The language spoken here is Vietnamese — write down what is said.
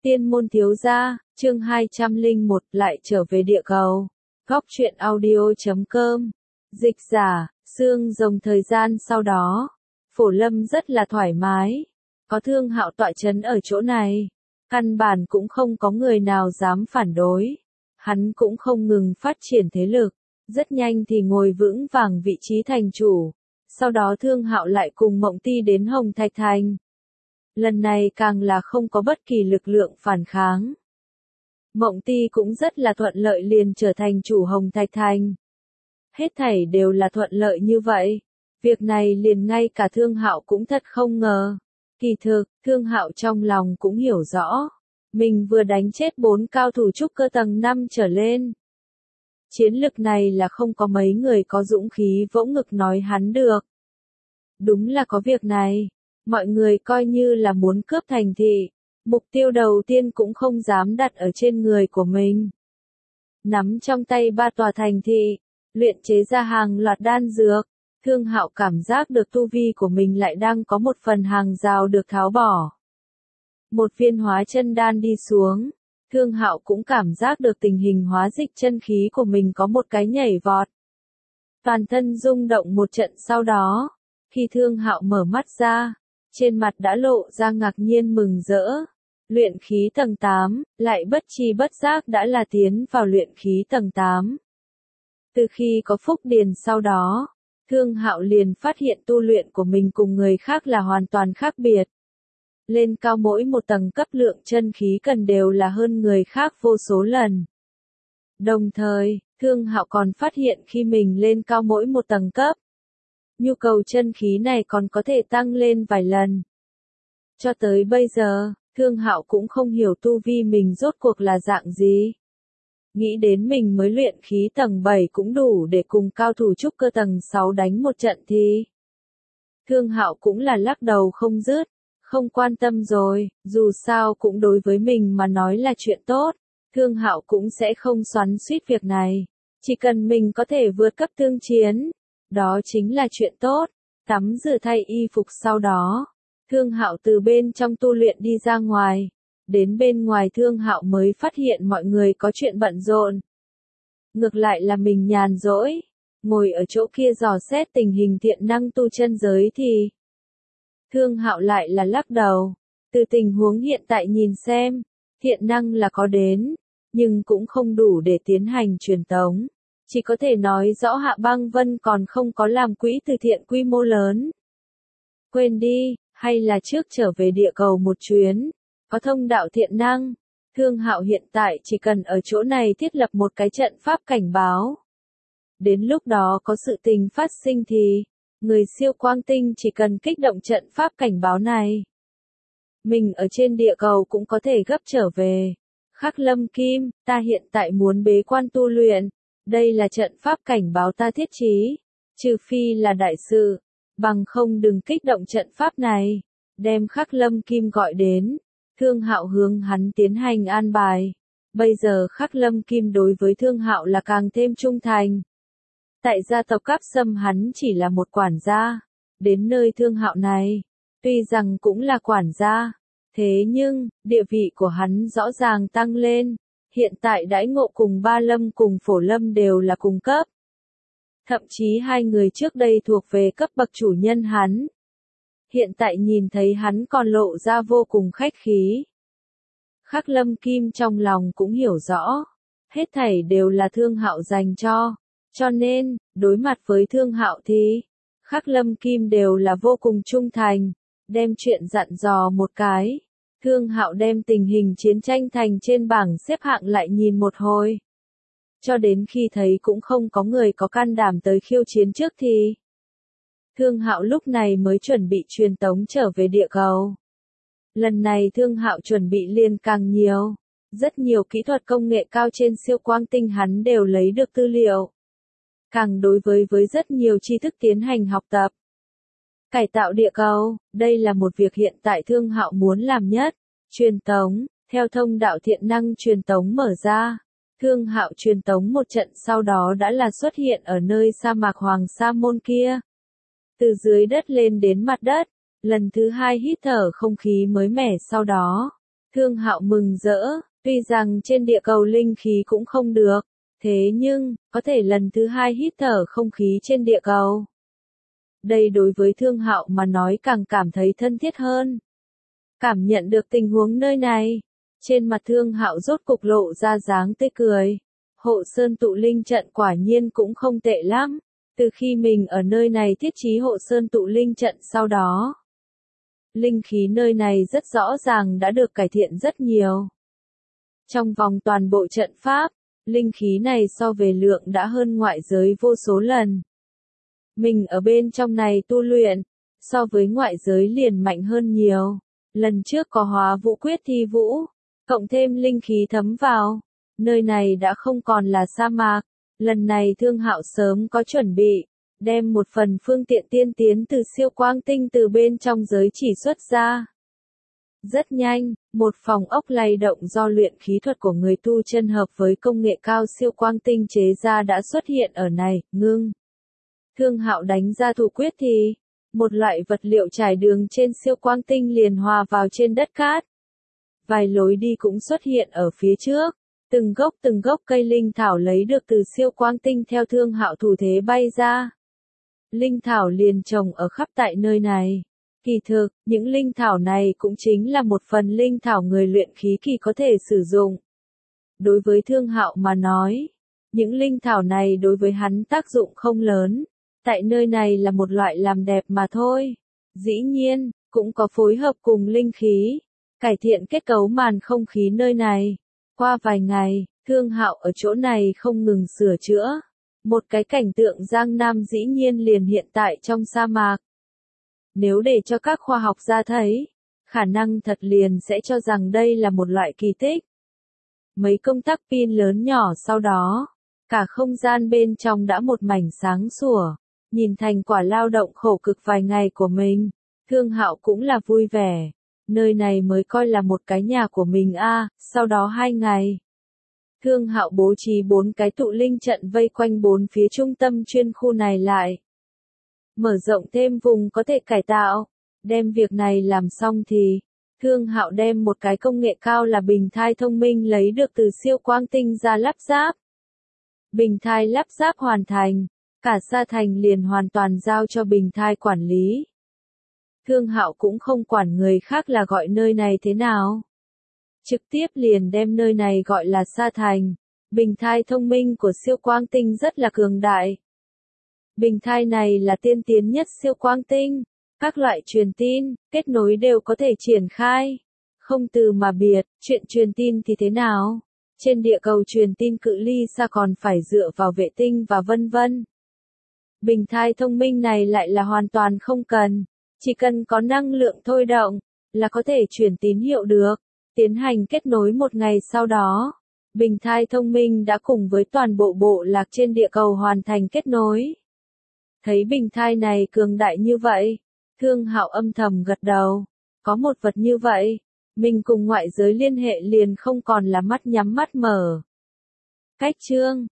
Tiên môn thiếu gia, chương 201 lại trở về địa cầu. Góc truyện audio.com. Dịch giả, xương rồng. Thời gian sau đó, Phổ Lâm rất là thoải mái. Có Thương Hạo tọa trấn ở chỗ này, căn bản cũng không có người nào dám phản đối. Hắn cũng không ngừng phát triển thế lực, rất nhanh thì ngồi vững vàng vị trí thành chủ. Sau đó Thương Hạo lại cùng Mộng Ti đến Hồng Thạch Thành. Lần này càng là không có bất kỳ lực lượng phản kháng. Mộng Ti cũng rất là thuận lợi liền trở thành chủ Hồng Thạch Thành. Hết thảy đều là thuận lợi như vậy. Việc này liền ngay cả Thương Hạo cũng thật không ngờ. Kỳ thực, Thương Hạo trong lòng cũng hiểu rõ. Mình vừa đánh chết 4 cao thủ trúc cơ tầng 5 trở lên. Chiến lực này là không có mấy người có dũng khí vỗ ngực nói hắn được. Đúng là có việc này. Mọi người coi như là muốn cướp thành thị, mục tiêu đầu tiên cũng không dám đặt ở trên người của mình. Nắm trong tay 3 tòa thành thị, luyện chế ra hàng loạt đan dược, Thương Hạo cảm giác được tu vi của mình lại đang có một phần hàng rào được tháo bỏ. Một viên hóa chân đan đi xuống, Thương Hạo cũng cảm giác được tình hình hóa dịch chân khí của mình có một cái nhảy vọt. Toàn thân rung động một trận sau đó, khi Thương Hạo mở mắt ra, trên mặt đã lộ ra ngạc nhiên mừng rỡ. Luyện khí tầng 8, lại bất chi bất giác đã là tiến vào luyện khí tầng 8. Từ khi có phúc điền sau đó, Thương Hạo liền phát hiện tu luyện của mình cùng người khác là hoàn toàn khác biệt. Lên cao mỗi một tầng cấp lượng chân khí cần đều là hơn người khác vô số lần. Đồng thời, Thương Hạo còn phát hiện khi mình lên cao mỗi một tầng cấp, nhu cầu chân khí này còn có thể tăng lên vài lần. Cho tới bây giờ, Thương Hạo cũng không hiểu tu vi mình rốt cuộc là dạng gì. Nghĩ đến mình mới luyện khí tầng 7 cũng đủ để cùng cao thủ trúc cơ tầng 6 đánh một trận thì. Thương Hạo cũng là lắc đầu không dứt, không quan tâm rồi, dù sao cũng đối với mình mà nói là chuyện tốt. Thương Hạo cũng sẽ không xoắn xuýt việc này. Chỉ cần mình có thể vượt cấp tương chiến, đó chính là chuyện tốt. Tắm rửa thay y phục sau đó, Thương Hạo từ bên trong tu luyện đi ra ngoài. Đến bên ngoài Thương Hạo mới phát hiện mọi người có chuyện bận rộn. Ngược lại là mình nhàn rỗi, ngồi ở chỗ kia dò xét tình hình thiện năng tu chân giới thì Thương Hạo lại là lắc đầu. Từ tình huống hiện tại nhìn xem, thiện năng là có đến, nhưng cũng không đủ để tiến hành truyền tống. Chỉ có thể nói rõ Hạ Băng Vân còn không có làm quỹ từ thiện quy mô lớn. Quên đi, hay là trước trở về địa cầu một chuyến, có thông đạo thiện năng. Thương Hạo hiện tại chỉ cần ở chỗ này thiết lập một cái trận pháp cảnh báo. Đến lúc đó có sự tình phát sinh thì, người siêu quang tinh chỉ cần kích động trận pháp cảnh báo này. Mình ở trên địa cầu cũng có thể gấp trở về. Khắc Lâm Kim, ta hiện tại muốn bế quan tu luyện. Đây là trận pháp cảnh báo ta thiết trí. Trừ phi là đại sự, bằng không đừng kích động trận pháp này. Đem Khắc Lâm Kim gọi đến. Thương Hạo hướng hắn tiến hành an bài. Bây giờ Khắc Lâm Kim đối với Thương Hạo là càng thêm trung thành. Tại gia tộc Cáp Sâm hắn chỉ là một quản gia. Đến nơi Thương Hạo này, tuy rằng cũng là quản gia, thế nhưng, địa vị của hắn rõ ràng tăng lên. Hiện tại đãi ngộ cùng Ba Lâm cùng Phổ Lâm đều là cùng cấp. Thậm chí hai người trước đây thuộc về cấp bậc chủ nhân hắn. Hiện tại nhìn thấy hắn còn lộ ra vô cùng khách khí. Khắc Lâm Kim trong lòng cũng hiểu rõ. Hết thảy đều là Thương Hạo dành cho. Cho nên, đối mặt với Thương Hạo thì, Khắc Lâm Kim đều là vô cùng trung thành. Đem chuyện dặn dò một cái. Thương Hạo đem tình hình chiến tranh thành trên bảng xếp hạng lại nhìn một hồi. Cho đến khi thấy cũng không có người có can đảm tới khiêu chiến trước thì Thương Hạo lúc này mới chuẩn bị truyền tống trở về địa cầu. Lần này Thương Hạo chuẩn bị liền càng nhiều. Rất nhiều kỹ thuật công nghệ cao trên siêu quang tinh hắn đều lấy được tư liệu. Càng đối với rất nhiều tri thức tiến hành học tập. Cải tạo địa cầu, đây là một việc hiện tại Thương Hạo muốn làm nhất. Truyền tống, theo thông đạo thiện năng truyền tống mở ra. Thương Hạo truyền tống một trận sau đó đã là xuất hiện ở nơi sa mạc Hoàng Sa Môn kia. Từ dưới đất lên đến mặt đất, lần thứ hai hít thở không khí mới mẻ sau đó. Thương Hạo mừng rỡ, tuy rằng trên địa cầu linh khí cũng không được, thế nhưng, có thể lần thứ hai hít thở không khí trên địa cầu. Đây đối với Thương Hạo mà nói càng cảm thấy thân thiết hơn. Cảm nhận được tình huống nơi này, trên mặt Thương Hạo rốt cục lộ ra dáng tươi cười. Hộ Sơn tụ linh trận quả nhiên cũng không tệ lắm. Từ khi mình ở nơi này thiết trí Hộ Sơn tụ linh trận sau đó, linh khí nơi này rất rõ ràng đã được cải thiện rất nhiều. Trong vòng toàn bộ trận pháp, linh khí này so về lượng đã hơn ngoại giới vô số lần. Mình ở bên trong này tu luyện, so với ngoại giới liền mạnh hơn nhiều. Lần trước có hóa vũ quyết thi vũ, cộng thêm linh khí thấm vào, nơi này đã không còn là sa mạc. Lần này Thương Hạo sớm có chuẩn bị, đem một phần phương tiện tiên tiến từ siêu quang tinh từ bên trong giới chỉ xuất ra. Rất nhanh, một phòng ốc lay động do luyện khí thuật của người tu chân hợp với công nghệ cao siêu quang tinh chế ra đã xuất hiện ở này, ngưng. Thương Hạo đánh ra thủ quyết thì, một loại vật liệu trải đường trên siêu quang tinh liền hòa vào trên đất cát. Vài lối đi cũng xuất hiện ở phía trước, từng gốc cây linh thảo lấy được từ siêu quang tinh theo Thương Hạo thủ thế bay ra. Linh thảo liền trồng ở khắp tại nơi này. Kỳ thực, những linh thảo này cũng chính là một phần linh thảo người luyện khí kỳ có thể sử dụng. Đối với Thương Hạo mà nói, những linh thảo này đối với hắn tác dụng không lớn. Tại nơi này là một loại làm đẹp mà thôi. Dĩ nhiên, cũng có phối hợp cùng linh khí, cải thiện kết cấu màn không khí nơi này. Qua vài ngày, Thương Hạo ở chỗ này không ngừng sửa chữa. Một cái cảnh tượng Giang Nam dĩ nhiên liền hiện tại trong sa mạc. Nếu để cho các khoa học gia thấy, khả năng thật liền sẽ cho rằng đây là một loại kỳ tích. Mấy công tắc pin lớn nhỏ sau đó, cả không gian bên trong đã một mảnh sáng sủa. Nhìn thành quả lao động khổ cực vài ngày của mình, Thương Hạo cũng là vui vẻ. Nơi này mới coi là một cái nhà của mình a. Sau đó 2 ngày, Thương Hạo bố trí 4 cái tụ linh trận vây quanh 4 phía trung tâm chuyên khu này lại. Mở rộng thêm vùng có thể cải tạo. Đem việc này làm xong thì, Thương Hạo đem một cái công nghệ cao là bình thai thông minh lấy được từ siêu quang tinh ra lắp ráp. Bình thai lắp ráp hoàn thành, cả Sa Thành liền hoàn toàn giao cho bình thai quản lý. Thương Hạo cũng không quản người khác là gọi nơi này thế nào. Trực tiếp liền đem nơi này gọi là Sa Thành. Bình thai thông minh của siêu quang tinh rất là cường đại. Bình thai này là tiên tiến nhất siêu quang tinh. Các loại truyền tin, kết nối đều có thể triển khai. Không từ mà biệt, chuyện truyền tin thì thế nào? Trên địa cầu truyền tin cự ly xa còn phải dựa vào vệ tinh và vân vân. Bình thai thông minh này lại là hoàn toàn không cần. Chỉ cần có năng lượng thôi động, là có thể truyền tín hiệu được. Tiến hành kết nối một ngày sau đó, bình thai thông minh đã cùng với toàn bộ bộ lạc trên địa cầu hoàn thành kết nối. Thấy bình thai này cường đại như vậy, Thương Hạo âm thầm gật đầu. Có một vật như vậy, mình cùng ngoại giới liên hệ liền không còn là mắt nhắm mắt mở. Cách chương